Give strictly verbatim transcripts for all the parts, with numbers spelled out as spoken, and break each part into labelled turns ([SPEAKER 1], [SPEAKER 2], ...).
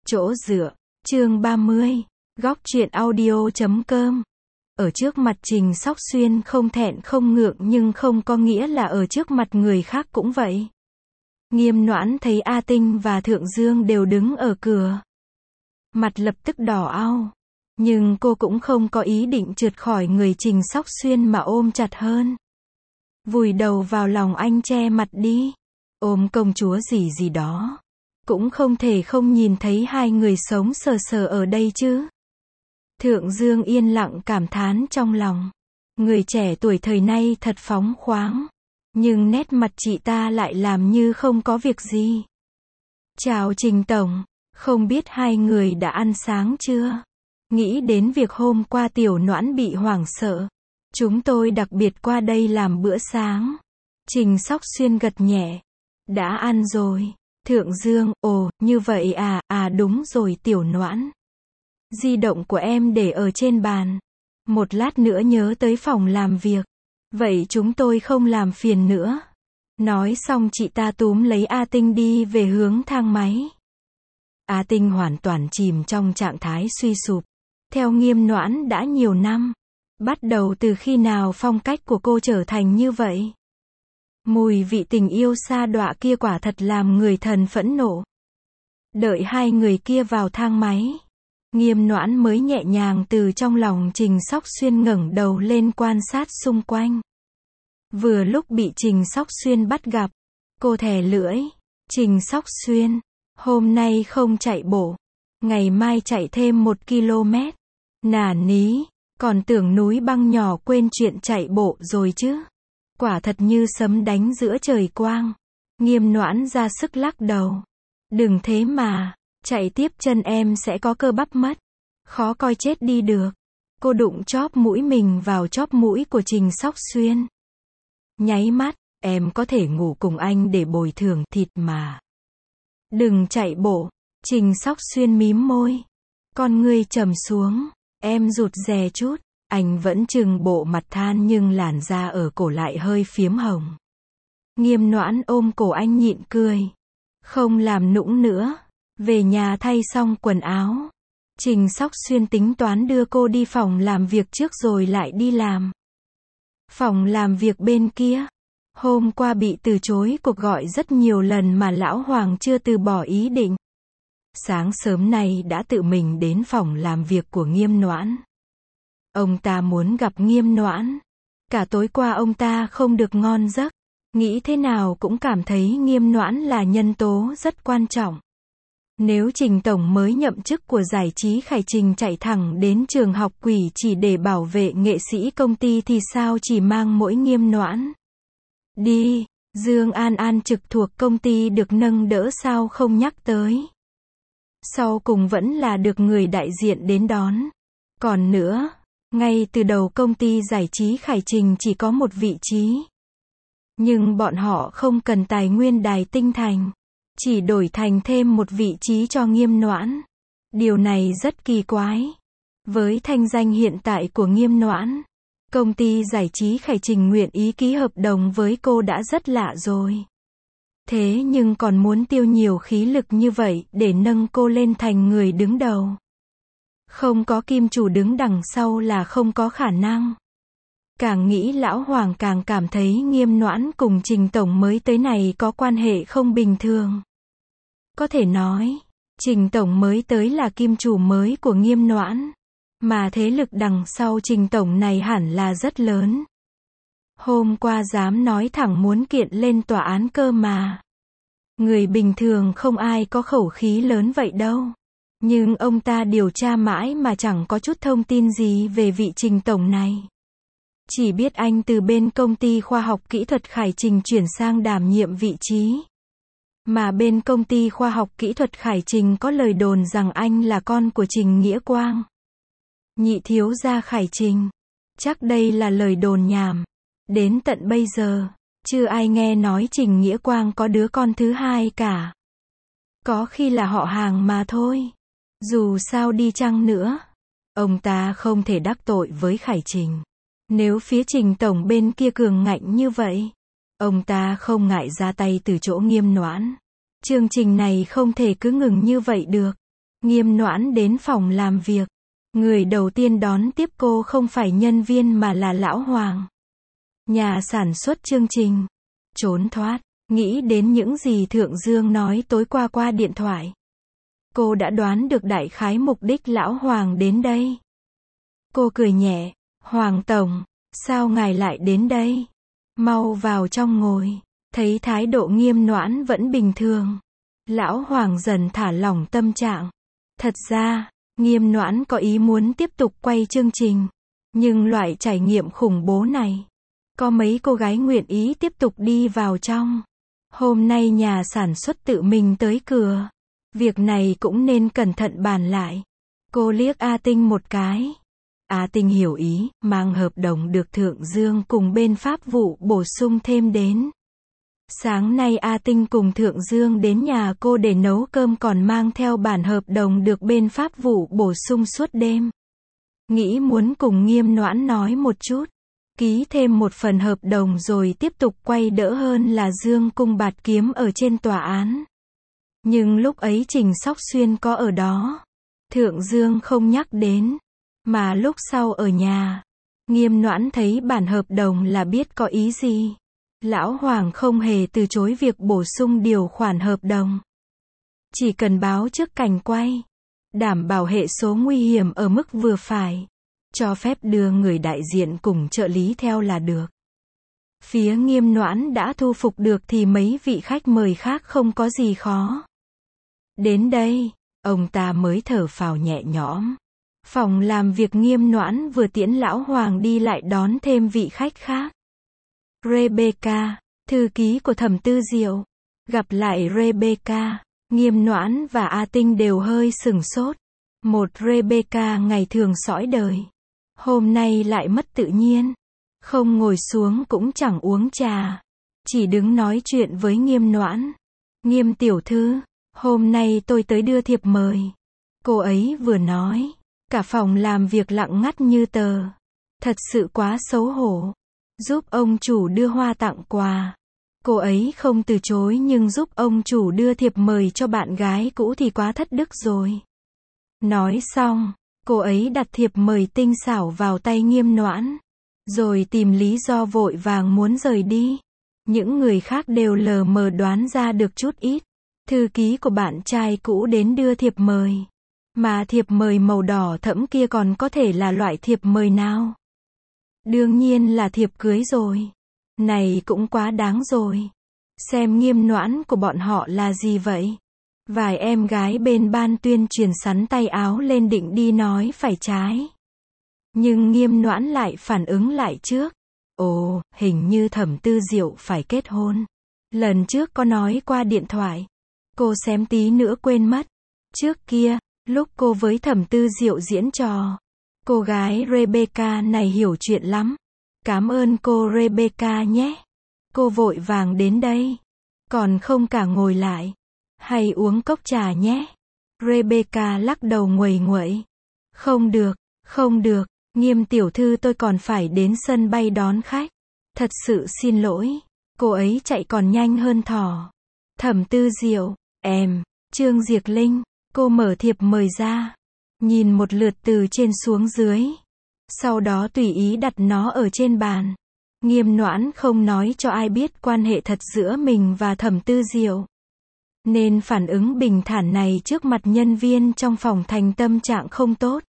[SPEAKER 1] Chỗ dựa, chương ba mươi, góc truyện audio chấm com. Ở trước mặt Trình Sóc Xuyên không thẹn không ngượng nhưng không có nghĩa là ở trước mặt người khác cũng vậy. Nghiêm Noãn thấy A Tinh và Thượng Dương đều đứng ở cửa. Mặt lập tức đỏ au. Nhưng cô cũng không có ý định trượt khỏi người Trình Sóc Xuyên mà ôm chặt hơn. Vùi đầu vào lòng anh che mặt đi. Ôm công chúa gì gì đó. Cũng không thể không nhìn thấy hai người sống sờ sờ ở đây chứ. Thượng Dương yên lặng cảm thán trong lòng. Người trẻ tuổi thời nay thật phóng khoáng. Nhưng nét mặt chị ta lại làm như không có việc gì. Chào Trình Tổng, không biết hai người đã ăn sáng chưa? Nghĩ đến việc hôm qua Tiểu Noãn bị hoảng sợ. Chúng tôi đặc biệt qua đây làm bữa sáng. Trình Sóc Xuyên gật nhẹ. Đã ăn rồi. Thượng Dương, ồ, như vậy à, à đúng rồi Tiểu Noãn. Di động của em để ở trên bàn. Một lát nữa nhớ tới phòng làm việc. Vậy chúng tôi không làm phiền nữa. Nói xong chị ta túm lấy A Tinh đi về hướng thang máy. A Tinh hoàn toàn chìm trong trạng thái suy sụp. Theo Nghiêm Noãn đã nhiều năm. Bắt đầu từ khi nào phong cách của cô trở thành như vậy? Mùi vị tình yêu sa đọa kia quả thật làm người thần phẫn nộ. Đợi hai người kia vào thang máy. Nghiêm Noãn mới nhẹ nhàng từ trong lòng Trình Sóc Xuyên ngẩng đầu lên quan sát xung quanh. Vừa lúc bị Trình Sóc Xuyên bắt gặp. Cô thè lưỡi. Trình Sóc Xuyên. Hôm nay không chạy bộ. Ngày mai chạy thêm một ki lô mét. Nà ní. Còn tưởng núi băng nhỏ quên chuyện chạy bộ rồi chứ. Quả thật như sấm đánh giữa trời quang. Nghiêm Noãn ra sức lắc đầu. Đừng thế mà. Chạy tiếp chân em sẽ có cơ bắp mất. Khó coi chết đi được. Cô đụng chóp mũi mình vào chóp mũi của Trình Sóc Xuyên. Nháy mắt, em có thể ngủ cùng anh để bồi thường thịt mà. Đừng chạy bộ. Trình Sóc Xuyên mím môi. Con ngươi trầm xuống. Em rụt rè chút. Anh vẫn trừng bộ mặt than nhưng làn da ở cổ lại hơi phiếm hồng. Nghiêm Noãn ôm cổ anh nhịn cười. Không làm nũng nữa. Về nhà thay xong quần áo. Trình Sóc Xuyên tính toán đưa cô đi phòng làm việc trước rồi lại đi làm. Phòng làm việc bên kia. Hôm qua bị từ chối cuộc gọi rất nhiều lần mà Lão Hoàng chưa từ bỏ ý định. Sáng sớm nay đã tự mình đến phòng làm việc của Nghiêm Noãn. Ông ta muốn gặp Nghiêm Noãn. Cả tối qua ông ta không được ngon giấc. Nghĩ thế nào cũng cảm thấy Nghiêm Noãn là nhân tố rất quan trọng. Nếu Trình Tổng mới nhậm chức của giải trí Khải Trình chạy thẳng đến trường học quỷ chỉ để bảo vệ nghệ sĩ công ty thì sao chỉ mang mỗi Nghiêm Noãn. Đi, Dương An An trực thuộc công ty được nâng đỡ sao không nhắc tới. Sau cùng vẫn là được người đại diện đến đón. Còn nữa, ngay từ đầu công ty giải trí Khải Trình chỉ có một vị trí. Nhưng bọn họ không cần tài nguyên Đài Tinh Thành. Chỉ đổi thành thêm một vị trí cho Nghiêm Noãn. Điều này rất kỳ quái. Với thanh danh hiện tại của Nghiêm Noãn, công ty giải trí Khải Trình nguyện ý ký hợp đồng với cô đã rất lạ rồi. Thế nhưng còn muốn tiêu nhiều khí lực như vậy để nâng cô lên thành người đứng đầu. Không có kim chủ đứng đằng sau là không có khả năng. Càng nghĩ Lão Hoàng càng cảm thấy Nghiêm Noãn cùng Trình Tổng mới tới này có quan hệ không bình thường. Có thể nói, Trình Tổng mới tới là kim chủ mới của Nghiêm Noãn. Mà thế lực đằng sau Trình Tổng này hẳn là rất lớn. Hôm qua dám nói thẳng muốn kiện lên tòa án cơ mà. Người bình thường không ai có khẩu khí lớn vậy đâu. Nhưng ông ta điều tra mãi mà chẳng có chút thông tin gì về vị Trình Tổng này. Chỉ biết anh từ bên công ty khoa học kỹ thuật Khải Trình chuyển sang đảm nhiệm vị trí. Mà bên công ty khoa học kỹ thuật Khải Trình có lời đồn rằng anh là con của Trình Nghĩa Quang. Nhị thiếu gia Khải Trình. Chắc đây là lời đồn nhảm. Đến tận bây giờ, chưa ai nghe nói Trình Nghĩa Quang có đứa con thứ hai cả. Có khi là họ hàng mà thôi. Dù sao đi chăng nữa, ông ta không thể đắc tội với Khải Trình. Nếu phía Trình Tổng bên kia cường ngạnh như vậy, ông ta không ngại ra tay từ chỗ Nghiêm Noãn. Chương trình này không thể cứ ngừng như vậy được. Nghiêm Noãn đến phòng làm việc. Người đầu tiên đón tiếp cô không phải nhân viên mà là Lão Hoàng. Nhà sản xuất chương trình. Trốn thoát, nghĩ đến những gì Thượng Dương nói tối qua qua điện thoại. Cô đã đoán được đại khái mục đích Lão Hoàng đến đây. Cô cười nhẹ, Hoàng Tổng, sao ngài lại đến đây? Mau vào trong ngồi. Thấy thái độ Nghiêm Noãn vẫn bình thường. Lão Hoàng dần thả lỏng tâm trạng. Thật ra, Nghiêm Noãn có ý muốn tiếp tục quay chương trình. Nhưng loại trải nghiệm khủng bố này, có mấy cô gái nguyện ý tiếp tục đi vào trong. Hôm nay nhà sản xuất tự mình tới cửa. Việc này cũng nên cẩn thận bàn lại. Cô liếc A Tinh một cái. A Tinh hiểu ý, mang hợp đồng được Thượng Dương cùng bên Pháp vụ bổ sung thêm đến. Sáng nay A Tinh cùng Thượng Dương đến nhà cô để nấu cơm còn mang theo bản hợp đồng được bên Pháp vụ bổ sung suốt đêm. Nghĩ muốn cùng Nghiêm Noãn nói một chút. Ký thêm một phần hợp đồng rồi tiếp tục quay đỡ hơn là dương cung bạt kiếm ở trên tòa án. Nhưng lúc ấy Trình Sóc Xuyên có ở đó. Thượng Dương không nhắc đến. Mà lúc sau ở nhà, Nghiêm Noãn thấy bản hợp đồng là biết có ý gì. Lão Hoàng không hề từ chối việc bổ sung điều khoản hợp đồng. Chỉ cần báo trước cảnh quay. Đảm bảo hệ số nguy hiểm ở mức vừa phải. Cho phép đưa người đại diện cùng trợ lý theo là được. Phía Nghiêm Noãn đã thu phục được thì mấy vị khách mời khác không có gì khó. Đến đây, ông ta mới thở phào nhẹ nhõm. Phòng làm việc Nghiêm Noãn vừa tiễn Lão Hoàng đi lại đón thêm vị khách khác. Rebecca, thư ký của Thẩm Tư Diệu. Gặp lại Rebecca, Nghiêm Noãn và A Tinh đều hơi sửng sốt. Một Rebecca ngày thường sõi đời. Hôm nay lại mất tự nhiên. Không ngồi xuống cũng chẳng uống trà. Chỉ đứng nói chuyện với Nghiêm Noãn. Nghiêm tiểu thư, hôm nay tôi tới đưa thiệp mời. Cô ấy vừa nói. Cả phòng làm việc lặng ngắt như tờ. Thật sự quá xấu hổ. Giúp ông chủ đưa hoa tặng quà. Cô ấy không từ chối nhưng giúp ông chủ đưa thiệp mời cho bạn gái cũ thì quá thất đức rồi. Nói xong, cô ấy đặt thiệp mời tinh xảo vào tay Nghiêm Noãn. Rồi tìm lý do vội vàng muốn rời đi. Những người khác đều lờ mờ đoán ra được chút ít. Thư ký của bạn trai cũ đến đưa thiệp mời. Mà thiệp mời màu đỏ thẫm kia còn có thể là loại thiệp mời nào? Đương nhiên là thiệp cưới rồi. Này cũng quá đáng rồi. Xem Nghiêm Noãn của bọn họ là gì vậy? Vài em gái bên ban tuyên truyền sắn tay áo lên định đi nói phải trái. Nhưng Nghiêm Noãn lại phản ứng lại trước. Ồ, hình như Thẩm Tư Diệu phải kết hôn. Lần trước có nói qua điện thoại. Cô xém tí nữa quên mất. Trước kia, lúc cô với Thẩm Tư Diệu diễn trò, cô gái Rebecca này hiểu chuyện lắm. Cảm ơn cô Rebecca nhé. Cô vội vàng đến đây. Còn không cả ngồi lại. Hay uống cốc trà nhé. Rebecca lắc đầu nguầy nguậy. Không được, không được. Nghiêm tiểu thư tôi còn phải đến sân bay đón khách. Thật sự xin lỗi. Cô ấy chạy còn nhanh hơn thỏ. Thẩm Tư Diệu, em, Trương Diệc Linh. Cô mở thiệp mời ra. Nhìn một lượt từ trên xuống dưới. Sau đó tùy ý đặt nó ở trên bàn. Nghiêm Noãn không nói cho ai biết quan hệ thật giữa mình và Thẩm Tư Diệu. Nên phản ứng bình thản này trước mặt nhân viên trong phòng thành tâm trạng không tốt.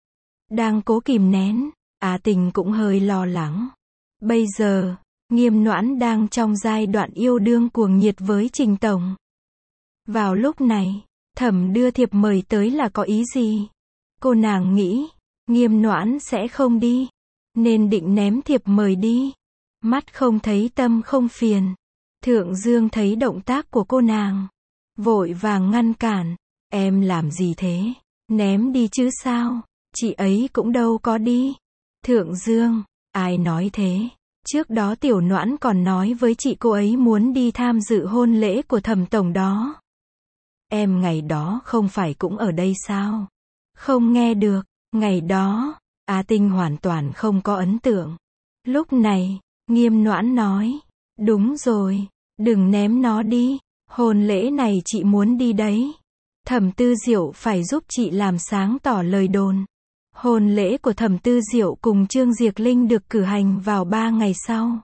[SPEAKER 1] Đang cố kìm nén, Á Tình cũng hơi lo lắng. Bây giờ, Nghiêm Noãn đang trong giai đoạn yêu đương cuồng nhiệt với Trình Tổng. Vào lúc này, Thẩm đưa thiệp mời tới là có ý gì? Cô nàng nghĩ, Nghiêm Noãn sẽ không đi, nên định ném thiệp mời đi. Mắt không thấy tâm không phiền. Thượng Dương thấy động tác của cô nàng, vội vàng ngăn cản. Em làm gì thế? Ném đi chứ sao? Chị ấy cũng đâu có đi. Thượng Dương, ai nói thế? Trước đó Tiểu Noãn còn nói với chị cô ấy muốn đi tham dự hôn lễ của Thẩm Tổng đó. Em ngày đó không phải cũng ở đây sao? Không nghe được. Ngày đó, Á Tinh hoàn toàn không có ấn tượng. Lúc này, Nghiêm Noãn nói. Đúng rồi, đừng ném nó đi. Hôn lễ này chị muốn đi đấy. Thẩm Tư Diệu phải giúp chị làm sáng tỏ lời đồn. Hôn lễ của Thẩm Tư Diệu cùng Trương Diệc Linh được cử hành vào ba ngày sau.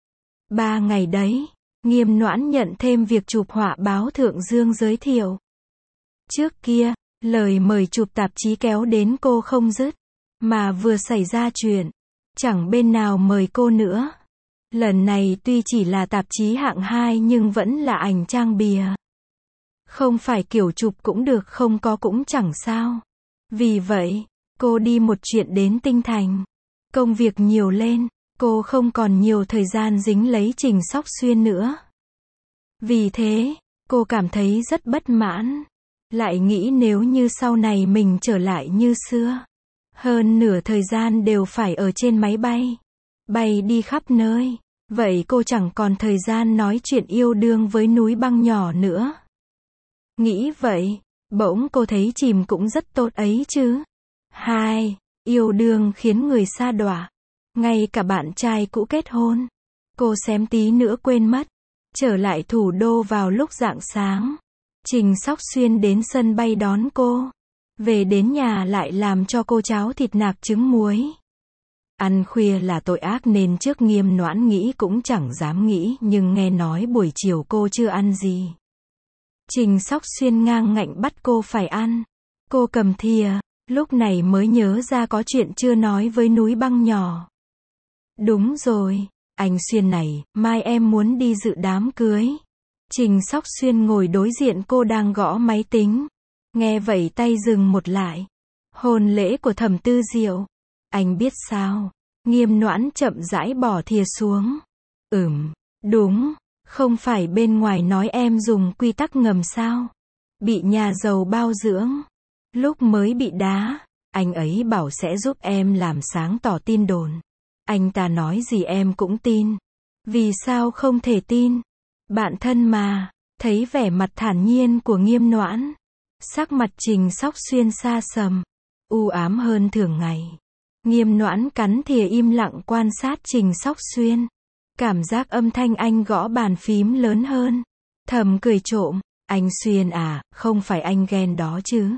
[SPEAKER 1] Ba ngày đấy, Nghiêm Noãn nhận thêm việc chụp họa báo Thượng Dương giới thiệu. Trước kia, lời mời chụp tạp chí kéo đến cô không dứt. Mà vừa xảy ra chuyện, chẳng bên nào mời cô nữa. Lần này tuy chỉ là tạp chí hạng hai nhưng vẫn là ảnh trang bìa. Không phải kiểu chụp cũng được, không có cũng chẳng sao. Vì vậy, cô đi một chuyện đến Tinh Thành. Công việc nhiều lên, cô không còn nhiều thời gian dính lấy Trình Sóc Xuyên nữa. Vì thế, cô cảm thấy rất bất mãn. Lại nghĩ nếu như sau này mình trở lại như xưa, hơn nửa thời gian đều phải ở trên máy bay, bay đi khắp nơi, vậy cô chẳng còn thời gian nói chuyện yêu đương với núi băng nhỏ nữa. Nghĩ vậy, bỗng cô thấy chìm cũng rất tốt ấy chứ. Hai, yêu đương khiến người sa đọa. Ngay cả bạn trai cũ kết hôn. Cô xém tí nữa quên mất. Trở lại thủ đô vào lúc rạng sáng. Trình Sóc Xuyên đến sân bay đón cô. Về đến nhà lại làm cho cô cháo thịt nạc trứng muối. Ăn khuya là tội ác nên trước Nghiêm Noãn nghĩ cũng chẳng dám nghĩ, nhưng nghe nói buổi chiều cô chưa ăn gì. Trình Sóc Xuyên ngang ngạnh bắt cô phải ăn. Cô cầm thìa, lúc này mới nhớ ra có chuyện chưa nói với núi băng nhỏ. Đúng rồi, anh Xuyên này, mai em muốn đi dự đám cưới. Trình Sóc Xuyên ngồi đối diện cô đang gõ máy tính. Nghe vậy tay dừng một lại. Hôn lễ của Thẩm Tư Diệu. Anh biết sao? Nghiêm Noãn chậm rãi bỏ thìa xuống. Ừm, đúng, không phải bên ngoài nói em dùng quy tắc ngầm sao? Bị nhà giàu bao dưỡng. Lúc mới bị đá, anh ấy bảo sẽ giúp em làm sáng tỏ tin đồn. Anh ta nói gì em cũng tin. Vì sao không thể tin? Bạn thân mà. Thấy vẻ mặt thản nhiên của Nghiêm Noãn, sắc mặt Trình Sóc Xuyên xa sầm, u ám hơn thường ngày. Nghiêm Noãn cắn thìa im lặng quan sát Trình Sóc Xuyên. Cảm giác âm thanh anh gõ bàn phím lớn hơn. Thầm cười trộm, anh Xuyên à, không phải anh ghen đó chứ.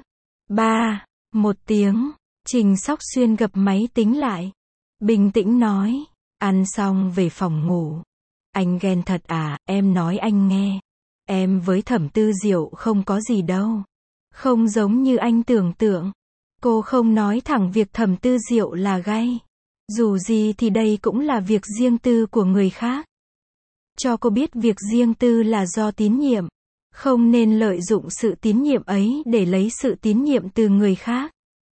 [SPEAKER 1] Ba, một tiếng, Trình Sóc Xuyên gập máy tính lại. Bình tĩnh nói, ăn xong về phòng ngủ. Anh ghen thật à, em nói anh nghe. Em với Thẩm Tư Diệu không có gì đâu. Không giống như anh tưởng tượng. Cô không nói thẳng việc Thẩm Tư Diệu là gay. Dù gì thì đây cũng là việc riêng tư của người khác. Cho cô biết việc riêng tư là do tín nhiệm. Không nên lợi dụng sự tín nhiệm ấy để lấy sự tín nhiệm từ người khác.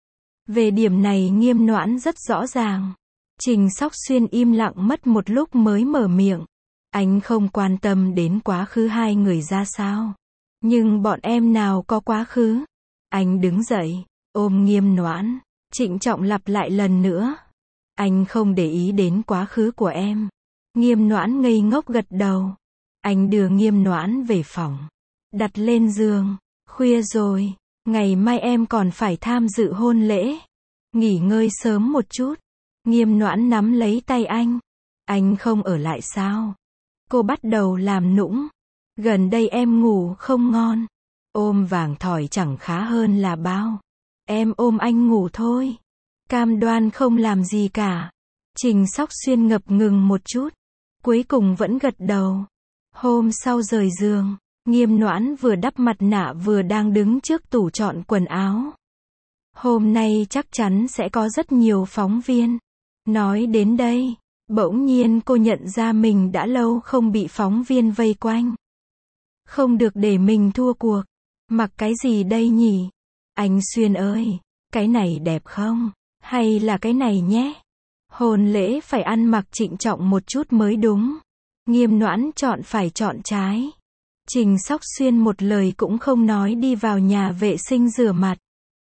[SPEAKER 1] Về điểm này Nghiêm Noãn rất rõ ràng. Trình Sóc Xuyên im lặng mất một lúc mới mở miệng. Anh không quan tâm đến quá khứ hai người ra sao. Nhưng bọn em nào có quá khứ. Anh đứng dậy, ôm Nghiêm Noãn, trịnh trọng lặp lại lần nữa. Anh không để ý đến quá khứ của em. Nghiêm Noãn ngây ngốc gật đầu. Anh đưa Nghiêm Noãn về phòng. Đặt lên giường. Khuya rồi, ngày mai em còn phải tham dự hôn lễ. Nghỉ ngơi sớm một chút. Nghiêm Noãn nắm lấy tay anh. Anh không ở lại sao? Cô bắt đầu làm nũng. Gần đây em ngủ không ngon. Ôm vàng thỏi chẳng khá hơn là bao. Em ôm anh ngủ thôi. Cam đoan không làm gì cả. Trình Sóc Xuyên ngập ngừng một chút. Cuối cùng vẫn gật đầu. Hôm sau rời giường, Nghiêm Noãn vừa đắp mặt nạ vừa đang đứng trước tủ chọn quần áo. Hôm nay chắc chắn sẽ có rất nhiều phóng viên. Nói đến đây, bỗng nhiên cô nhận ra mình đã lâu không bị phóng viên vây quanh. Không được để mình thua cuộc. Mặc cái gì đây nhỉ? Anh Xuyên ơi, cái này đẹp không? Hay là cái này nhé? Hôn lễ phải ăn mặc trịnh trọng một chút mới đúng. Nghiêm Noãn chọn phải chọn trái. Trình Sóc Xuyên một lời cũng không nói đi vào nhà vệ sinh rửa mặt.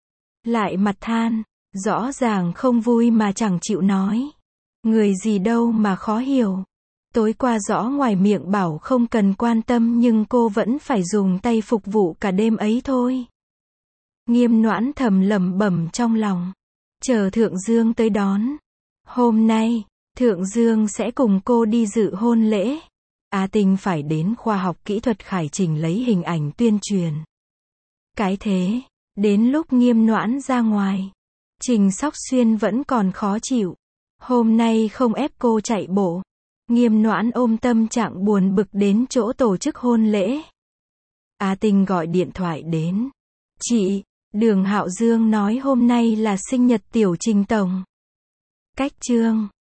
[SPEAKER 1] Lại mặt than, rõ ràng không vui mà chẳng chịu nói. Người gì đâu mà khó hiểu. Tối qua rõ ngoài miệng bảo không cần quan tâm nhưng cô vẫn phải dùng tay phục vụ cả đêm ấy thôi. Nghiêm Noãn thầm lẩm bẩm trong lòng. Chờ Thượng Dương tới đón. Hôm nay, Thượng Dương sẽ cùng cô đi dự hôn lễ. A Tinh phải đến khoa học kỹ thuật Khải Trình lấy hình ảnh tuyên truyền. Cái thế, đến lúc Nghiêm Noãn ra ngoài, Trình Sóc Xuyên vẫn còn khó chịu. Hôm nay không ép cô chạy bộ. Nghiêm Noãn ôm tâm trạng buồn bực đến chỗ tổ chức hôn lễ. A Tinh gọi điện thoại đến. Chị, Đường Hạo Dương nói hôm nay là sinh nhật tiểu Trình tổng. Cách chương